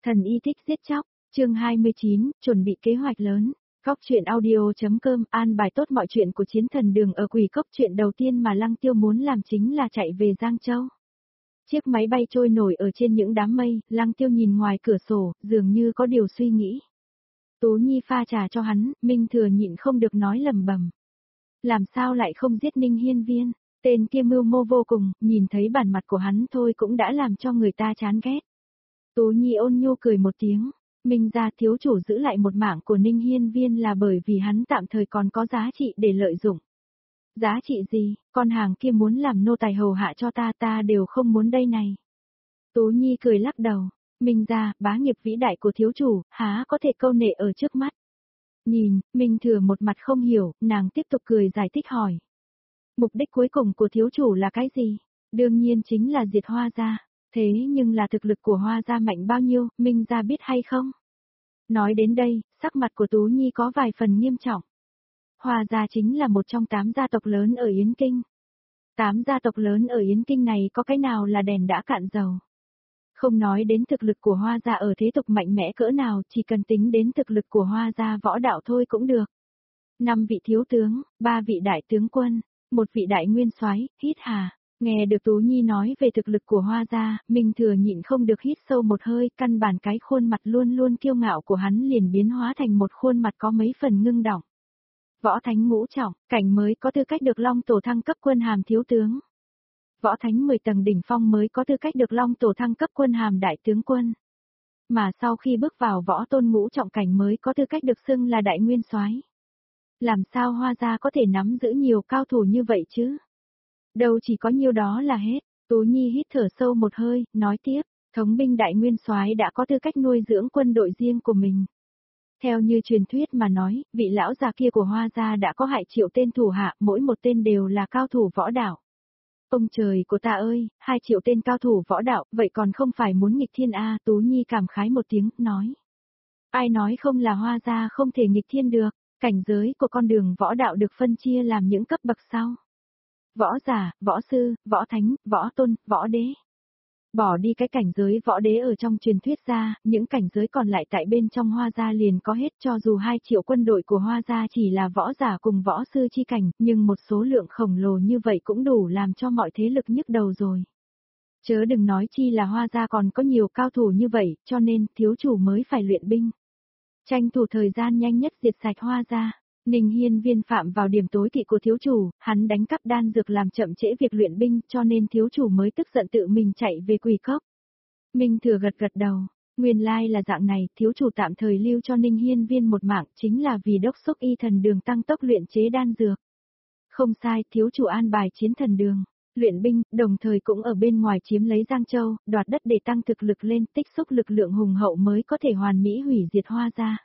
Thần y thích giết chóc, chương 29, chuẩn bị kế hoạch lớn. Góc truyện audio.com an bài tốt mọi chuyện của chiến thần đường ở Quỷ Cốc. Chuyện đầu tiên mà Lăng Tiêu muốn làm chính là chạy về Giang Châu. Chiếc máy bay trôi nổi ở trên những đám mây, Lăng Tiêu nhìn ngoài cửa sổ, dường như có điều suy nghĩ. Tú Nhi pha trà cho hắn, Minh Thừa nhịn không được nói lầm bầm. Làm sao lại không giết Ninh Hiên Viên, tên kia mưu mô vô cùng, nhìn thấy bản mặt của hắn thôi cũng đã làm cho người ta chán ghét. Tú Nhi ôn nhu cười một tiếng, Minh gia thiếu chủ giữ lại một mạng của Ninh Hiên Viên là bởi vì hắn tạm thời còn có giá trị để lợi dụng. Giá trị gì, con hàng kia muốn làm nô tài hầu hạ cho ta đều không muốn đây này. Tú Nhi cười lắc đầu, Minh gia, bá nghiệp vĩ đại của thiếu chủ, há có thể câu nệ ở trước mắt. Nhìn, Minh Thừa một mặt không hiểu, nàng tiếp tục cười giải thích hỏi. Mục đích cuối cùng của thiếu chủ là cái gì? Đương nhiên chính là diệt Hoa gia. Thế nhưng là thực lực của Hoa gia mạnh bao nhiêu, Minh gia biết hay không? Nói đến đây, sắc mặt của Tú Nhi có vài phần nghiêm trọng. Hoa gia chính là một trong 8 gia tộc lớn ở Yến Kinh. 8 gia tộc lớn ở Yến Kinh này có cái nào là đèn đã cạn dầu. Không nói đến thực lực của Hoa gia ở thế tục mạnh mẽ cỡ nào, chỉ cần tính đến thực lực của Hoa gia võ đạo thôi cũng được. 5 vị thiếu tướng, 3 vị đại tướng quân, 1 vị đại nguyên soái, hít hà. Nghe được Tú Nhi nói về thực lực của Hoa gia, Minh Thừa nhịn không được hít sâu một hơi, căn bản cái khuôn mặt luôn luôn kiêu ngạo của hắn liền biến hóa thành một khuôn mặt có mấy phần ngưng đọng. Võ Thánh ngũ trọng, cảnh mới có tư cách được Long Tổ thăng cấp quân hàm thiếu tướng. Võ Thánh 10 tầng đỉnh phong mới có tư cách được Long Tổ thăng cấp quân hàm đại tướng quân. Mà sau khi bước vào Võ Tôn ngũ trọng cảnh mới có tư cách được xưng là đại nguyên soái. Làm sao Hoa gia có thể nắm giữ nhiều cao thủ như vậy chứ? Đâu chỉ có nhiêu đó là hết. Tú Nhi hít thở sâu một hơi, nói tiếp, thống binh đại nguyên soái đã có tư cách nuôi dưỡng quân đội riêng của mình. Theo như truyền thuyết mà nói, vị lão già kia của Hoa gia đã có hại triệu tên thủ hạ, mỗi một tên đều là cao thủ võ đạo. Ông trời của ta ơi, 2 triệu tên cao thủ võ đạo, vậy còn không phải muốn nghịch thiên a? Tú Nhi cảm khái một tiếng, nói. Ai nói không là Hoa gia không thể nghịch thiên được, cảnh giới của con đường võ đạo được phân chia làm những cấp bậc sau. Võ giả, võ sư, võ thánh, võ tôn, võ đế. Bỏ đi cái cảnh giới võ đế ở trong truyền thuyết ra, những cảnh giới còn lại tại bên trong Hoa gia liền có hết, cho dù 2 triệu quân đội của Hoa gia chỉ là võ giả cùng võ sư chi cảnh, nhưng một số lượng khổng lồ như vậy cũng đủ làm cho mọi thế lực nhức đầu rồi. Chớ đừng nói chi là Hoa gia còn có nhiều cao thủ như vậy, cho nên thiếu chủ mới phải luyện binh. Tranh thủ thời gian nhanh nhất diệt sạch Hoa gia. Ninh Hiên Viên phạm vào điểm tối kỵ của thiếu chủ, hắn đánh cắp đan dược làm chậm trễ việc luyện binh, cho nên thiếu chủ mới tức giận tự mình chạy về Quỷ Cốc. Minh Thừa gật gật đầu, nguyên lai là dạng này, thiếu chủ tạm thời lưu cho Ninh Hiên Viên một mạng chính là vì đốc thúc y thần đường tăng tốc luyện chế đan dược. Không sai, thiếu chủ an bài chiến thần đường, luyện binh, đồng thời cũng ở bên ngoài chiếm lấy Giang Châu, đoạt đất để tăng thực lực lên, tích xúc lực lượng hùng hậu mới có thể hoàn mỹ hủy diệt Hoa gia.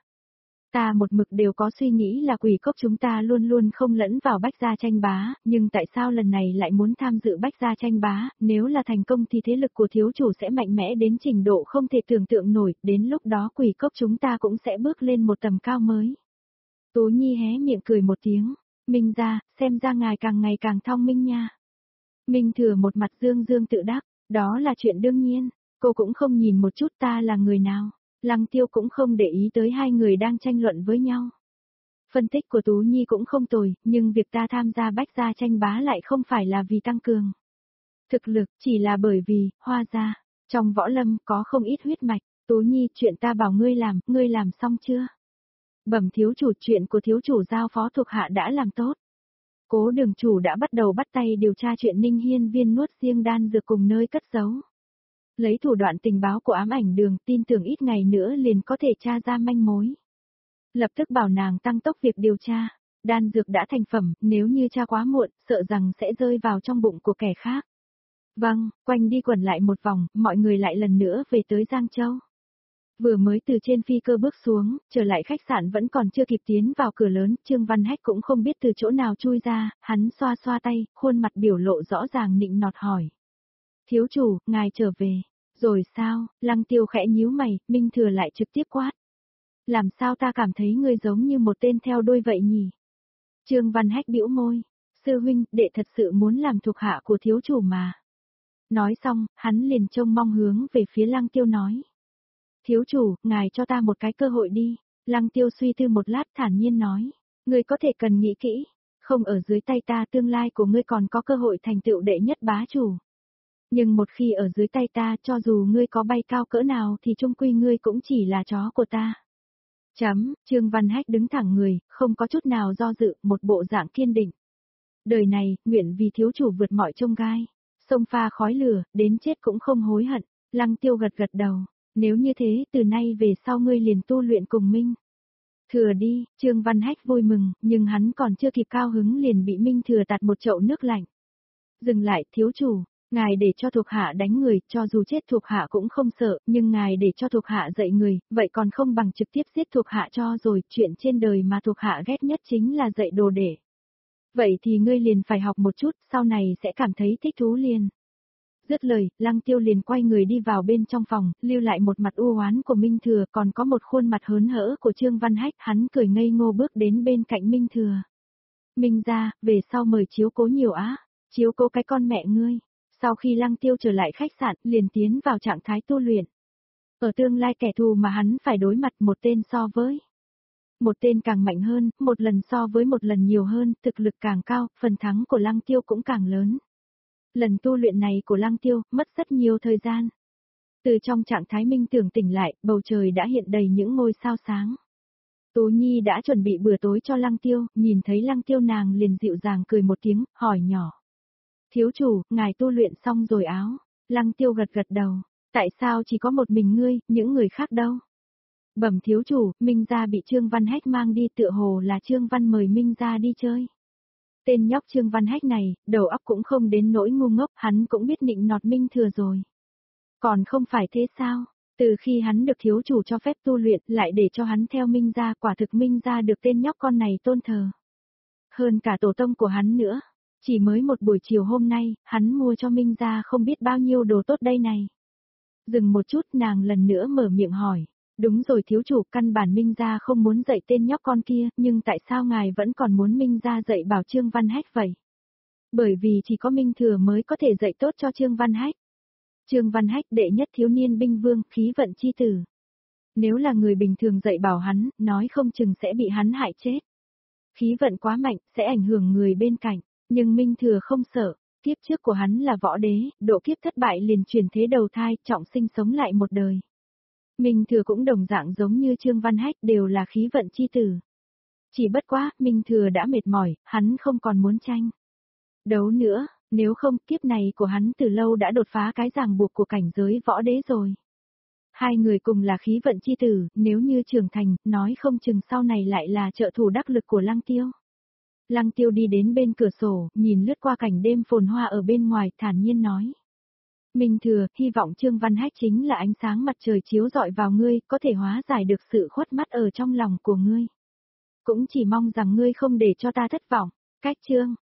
Ta một mực đều có suy nghĩ là Quỷ Cốc chúng ta luôn luôn không lẫn vào bách gia tranh bá, nhưng tại sao lần này lại muốn tham dự bách gia tranh bá, nếu là thành công thì thế lực của thiếu chủ sẽ mạnh mẽ đến trình độ không thể tưởng tượng nổi, đến lúc đó Quỷ Cốc chúng ta cũng sẽ bước lên một tầm cao mới. Tú Nhi hé miệng cười một tiếng, Minh gia, xem ra ngài càng ngày càng thông minh nha. Minh Thừa một mặt dương dương tự đắc, đó là chuyện đương nhiên, cô cũng không nhìn một chút ta là người nào. Lăng Tiêu cũng không để ý tới hai người đang tranh luận với nhau. Phân tích của Tú Nhi cũng không tồi, nhưng việc ta tham gia bách gia tranh bá lại không phải là vì tăng cường thực lực, chỉ là bởi vì, Hoa gia, trong võ lâm có không ít huyết mạch. Tú Nhi, chuyện ta bảo ngươi làm xong chưa? Bẩm thiếu chủ, chuyện của thiếu chủ giao phó thuộc hạ đã làm tốt. Cố đường chủ đã bắt đầu bắt tay điều tra chuyện Ninh Hiên Viên nuốt riêng đan dược cùng nơi cất giấu. Lấy thủ đoạn tình báo của ám ảnh đường, tin tưởng ít ngày nữa liền có thể tra ra manh mối. Lập tức bảo nàng tăng tốc việc điều tra, đan dược đã thành phẩm, nếu như tra quá muộn, sợ rằng sẽ rơi vào trong bụng của kẻ khác. Vâng, quanh đi quẩn lại một vòng, mọi người lại lần nữa về tới Giang Châu. Vừa mới từ trên phi cơ bước xuống, trở lại khách sạn vẫn còn chưa kịp tiến vào cửa lớn, Trương Văn Hách cũng không biết từ chỗ nào chui ra, hắn xoa xoa tay, khuôn mặt biểu lộ rõ ràng nịnh nọt hỏi. Thiếu chủ, ngài trở về. Rồi sao? Lăng Tiêu khẽ nhíu mày, Minh Thừa lại trực tiếp quát. Làm sao ta cảm thấy ngươi giống như một tên theo đuôi vậy nhỉ? Trương Văn Hách bĩu môi. Sư huynh, đệ thật sự muốn làm thuộc hạ của thiếu chủ mà. Nói xong, hắn liền trông mong hướng về phía Lăng Tiêu nói. Thiếu chủ, ngài cho ta một cái cơ hội đi. Lăng Tiêu suy tư một lát thản nhiên nói. Ngươi có thể cần nghĩ kỹ. Không ở dưới tay ta tương lai của ngươi còn có cơ hội thành tựu đệ nhất bá chủ. Nhưng một khi ở dưới tay ta cho dù ngươi có bay cao cỡ nào thì chung quy ngươi cũng chỉ là chó của ta. Trương Văn Hách đứng thẳng người, không có chút nào do dự, một bộ dạng kiên định. Đời này, nguyện vì thiếu chủ vượt mọi chông gai. Sông pha khói lửa, đến chết cũng không hối hận. Lăng Tiêu gật gật đầu. Nếu như thế, từ nay về sau ngươi liền tu luyện cùng Minh Thừa đi. Trương Văn Hách vui mừng, nhưng hắn còn chưa kịp cao hứng liền bị Minh Thừa tạt một chậu nước lạnh. Dừng lại, thiếu chủ. Ngài để cho thuộc hạ đánh người, cho dù chết thuộc hạ cũng không sợ, nhưng ngài để cho thuộc hạ dạy người, vậy còn không bằng trực tiếp giết thuộc hạ cho rồi, chuyện trên đời mà thuộc hạ ghét nhất chính là dạy đồ để. Vậy thì ngươi liền phải học một chút, sau này sẽ cảm thấy thích thú liền. Dứt lời, Lăng Tiêu liền quay người đi vào bên trong phòng, lưu lại một mặt u oán của Minh Thừa, còn có một khuôn mặt hớn hở của Trương Văn Hách, hắn cười ngây ngô bước đến bên cạnh Minh Thừa. Minh gia, về sau mời chiếu cố nhiều á, chiếu cố cái con mẹ ngươi. Sau khi Lăng Tiêu trở lại khách sạn, liền tiến vào trạng thái tu luyện. Ở tương lai kẻ thù mà hắn phải đối mặt một tên so với một tên càng mạnh hơn, một lần so với một lần nhiều hơn, thực lực càng cao, phần thắng của Lăng Tiêu cũng càng lớn. Lần tu luyện này của Lăng Tiêu, mất rất nhiều thời gian. Từ trong trạng thái minh tưởng tỉnh lại, bầu trời đã hiện đầy những ngôi sao sáng. Tú Nhi đã chuẩn bị bữa tối cho Lăng Tiêu, nhìn thấy Lăng Tiêu nàng liền dịu dàng cười một tiếng, hỏi nhỏ. Thiếu chủ, ngài tu luyện xong rồi áo. Lăng Tiêu gật gật đầu. Tại sao chỉ có một mình ngươi, những người khác đâu? Bẩm thiếu chủ, Minh gia bị Trương Văn Hách mang đi, tựa hồ là Trương Văn mời Minh gia đi chơi. Tên nhóc Trương Văn Hách này, đầu óc cũng không đến nỗi ngu ngốc, hắn cũng biết nịnh nọt Minh Thừa rồi. Còn không phải thế sao? Từ khi hắn được thiếu chủ cho phép tu luyện, lại để cho hắn theo Minh gia, quả thực Minh gia được tên nhóc con này tôn thờ. Hơn cả tổ tông của hắn nữa. Chỉ mới một buổi chiều hôm nay, hắn mua cho Minh gia không biết bao nhiêu đồ tốt đây này. Dừng một chút, nàng lần nữa mở miệng hỏi. Đúng rồi thiếu chủ, căn bản Minh gia không muốn dạy tên nhóc con kia, nhưng tại sao ngài vẫn còn muốn Minh gia dạy bảo Trương Văn Hách vậy? Bởi vì chỉ có Minh Thừa mới có thể dạy tốt cho Trương Văn Hách. Trương Văn Hách đệ nhất thiếu niên binh vương, khí vận chi tử. Nếu là người bình thường dạy bảo hắn, nói không chừng sẽ bị hắn hại chết. Khí vận quá mạnh, sẽ ảnh hưởng người bên cạnh. Nhưng Minh Thừa không sợ, kiếp trước của hắn là võ đế, độ kiếp thất bại liền chuyển thế đầu thai, trọng sinh sống lại một đời. Minh Thừa cũng đồng dạng giống như Trương Văn Hách, đều là khí vận chi tử. Chỉ bất quá, Minh Thừa đã mệt mỏi, hắn không còn muốn tranh đấu nữa, nếu không, kiếp này của hắn từ lâu đã đột phá cái ràng buộc của cảnh giới võ đế rồi. Hai người cùng là khí vận chi tử, nếu như trưởng thành, nói không chừng sau này lại là trợ thủ đắc lực của Lăng Tiêu. Lăng Tiêu đi đến bên cửa sổ, nhìn lướt qua cảnh đêm phồn hoa ở bên ngoài, thản nhiên nói. Minh Thừa, hy vọng Trương Văn Hách chính là ánh sáng mặt trời chiếu rọi vào ngươi, có thể hóa giải được sự khuất mắt ở trong lòng của ngươi. Cũng chỉ mong rằng ngươi không để cho ta thất vọng. Cách chương